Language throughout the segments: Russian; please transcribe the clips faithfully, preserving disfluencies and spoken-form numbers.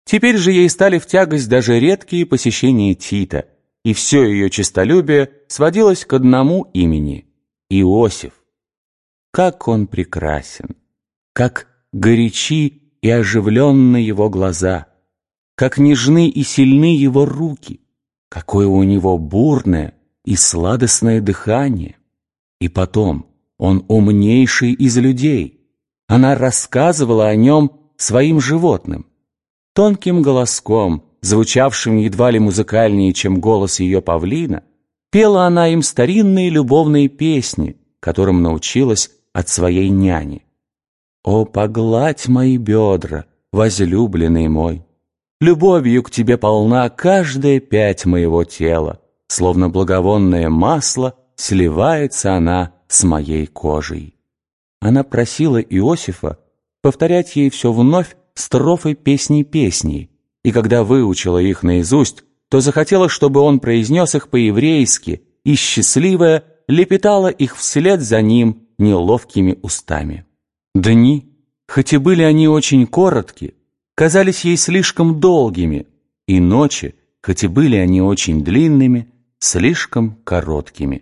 Теперь же ей стали в тягость даже редкие посещения Тита, и все ее честолюбие сводилось к одному имени — Иосиф. Как он прекрасен! Как горячи и оживленны его глаза! Как нежны и сильны его руки! Какое у него бурное и сладостное дыхание! И потом, он умнейший из людей. Она рассказывала о нем своим животным. Тонким голоском, звучавшим едва ли музыкальнее, чем голос ее павлина, пела она им старинные любовные песни, которым научилась от своей няни. «О, погладь мои бедра, возлюбленный мой! Любовью к тебе полна каждая пять моего тела, словно благовонное масло сливается она с моей кожей». Она просила Иосифа повторять ей все вновь строфы песни-песни, и когда выучила их наизусть, то захотела, чтобы он произнес их по-еврейски, и счастливая лепетала их вслед за ним неловкими устами. Дни, хоть и были они очень коротки, казались ей слишком долгими, и ночи, хоть и были они очень длинными, слишком короткими.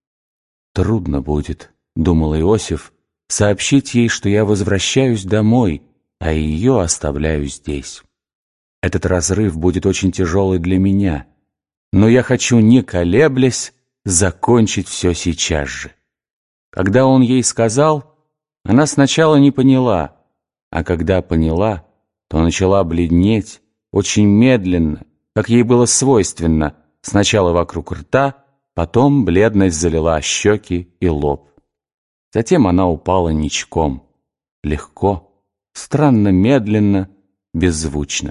«Трудно будет, — думал Иосиф, — сообщить ей, что я возвращаюсь домой, а ее оставляю здесь. Этот разрыв будет очень тяжелый для меня, но я хочу, не колеблясь, закончить все сейчас же». Когда он ей сказал, она сначала не поняла, а когда поняла, то начала бледнеть очень медленно, как ей было свойственно, сначала вокруг рта, потом бледность залила щеки и лоб. Затем она упала ничком, легко, странно медленно, беззвучно.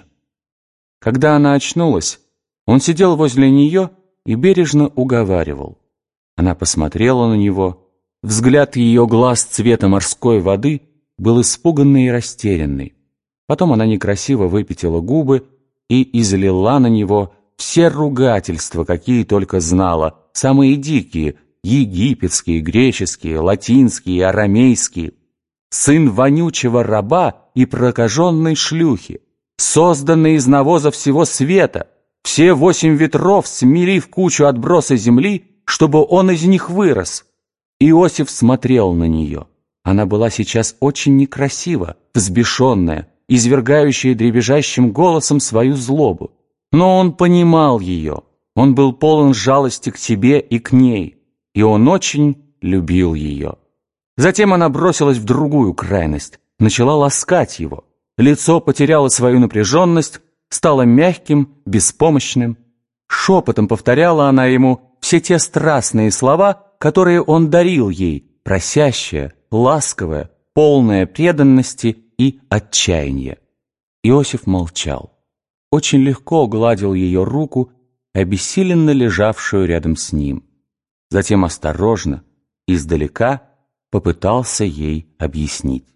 Когда она очнулась, он сидел возле нее и бережно уговаривал. Она посмотрела на него, взгляд ее глаз цвета морской воды был испуганный и растерянный. Потом она некрасиво выпятила губы и излила на него все ругательства, какие только знала, самые дикие, египетские, греческие, латинские, арамейские. Сын вонючего раба и прокаженной шлюхи, созданный из навоза всего света, все восемь ветров смели в кучу отбросы земли, чтобы он из них вырос. Иосиф смотрел на нее. Она была сейчас очень некрасива, взбешенная, извергающая дребезжащим голосом свою злобу. Но он понимал ее, он был полон жалости к себе и к ней, и он очень любил ее. Затем она бросилась в другую крайность, начала ласкать его. Лицо потеряло свою напряженность, стало мягким, беспомощным. Шепотом повторяла она ему все те страстные слова, которые он дарил ей, просящая, ласковая, полная преданности и отчаяния. Иосиф молчал. Очень легко гладил ее руку, обессиленно лежавшую рядом с ним. Затем осторожно, издалека, попытался ей объяснить.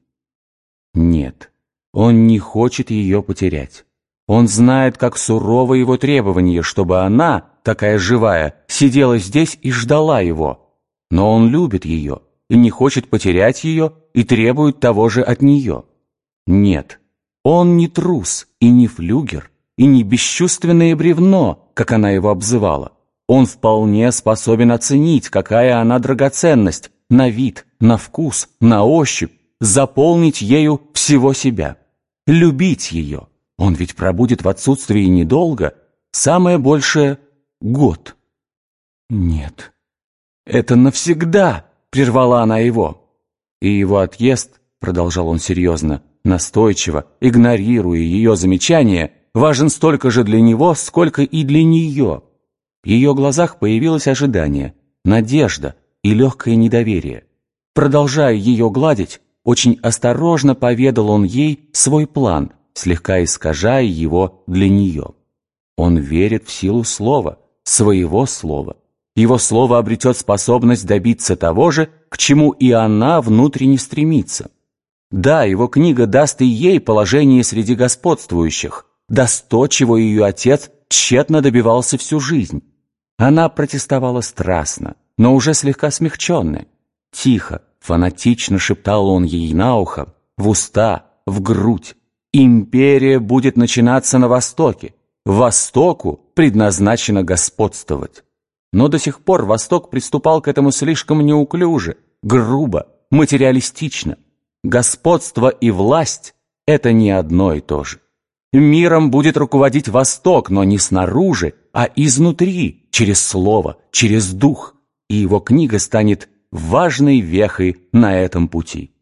Нет, он не хочет ее потерять. Он знает, как сурово его требование, чтобы она, такая живая, сидела здесь и ждала его. Но он любит ее и не хочет потерять ее и требует того же от нее. Нет, он не трус и не флюгер, и не бесчувственное бревно, как она его обзывала. Он вполне способен оценить, какая она драгоценность, на вид, на вкус, на ощупь, заполнить ею всего себя. Любить ее. Он ведь пробудет в отсутствии недолго, самое большее — год. Нет, это навсегда, прервала она его. И его отъезд, продолжал он серьезно, настойчиво, игнорируя ее замечания, важен столько же для него, сколько и для нее. В ее глазах появилось ожидание, надежда и легкое недоверие. Продолжая ее гладить, очень осторожно поведал он ей свой план, слегка искажая его для нее. Он верит в силу слова, своего слова. Его слово обретет способность добиться того же, к чему и она внутренне стремится. Да, его книга даст и ей положение среди господствующих, даст то, чего ее отец тщетно добивался всю жизнь. Она протестовала страстно, но уже слегка смягченная. Тихо, фанатично шептал он ей на ухо, в уста, в грудь. Империя будет начинаться на Востоке. Востоку предназначено господствовать. Но до сих пор Восток приступал к этому слишком неуклюже, грубо, материалистично. Господство и власть – это не одно и то же. Миром будет руководить Восток, но не снаружи, а изнутри, через слово, через дух. И его книга станет важной вехой на этом пути.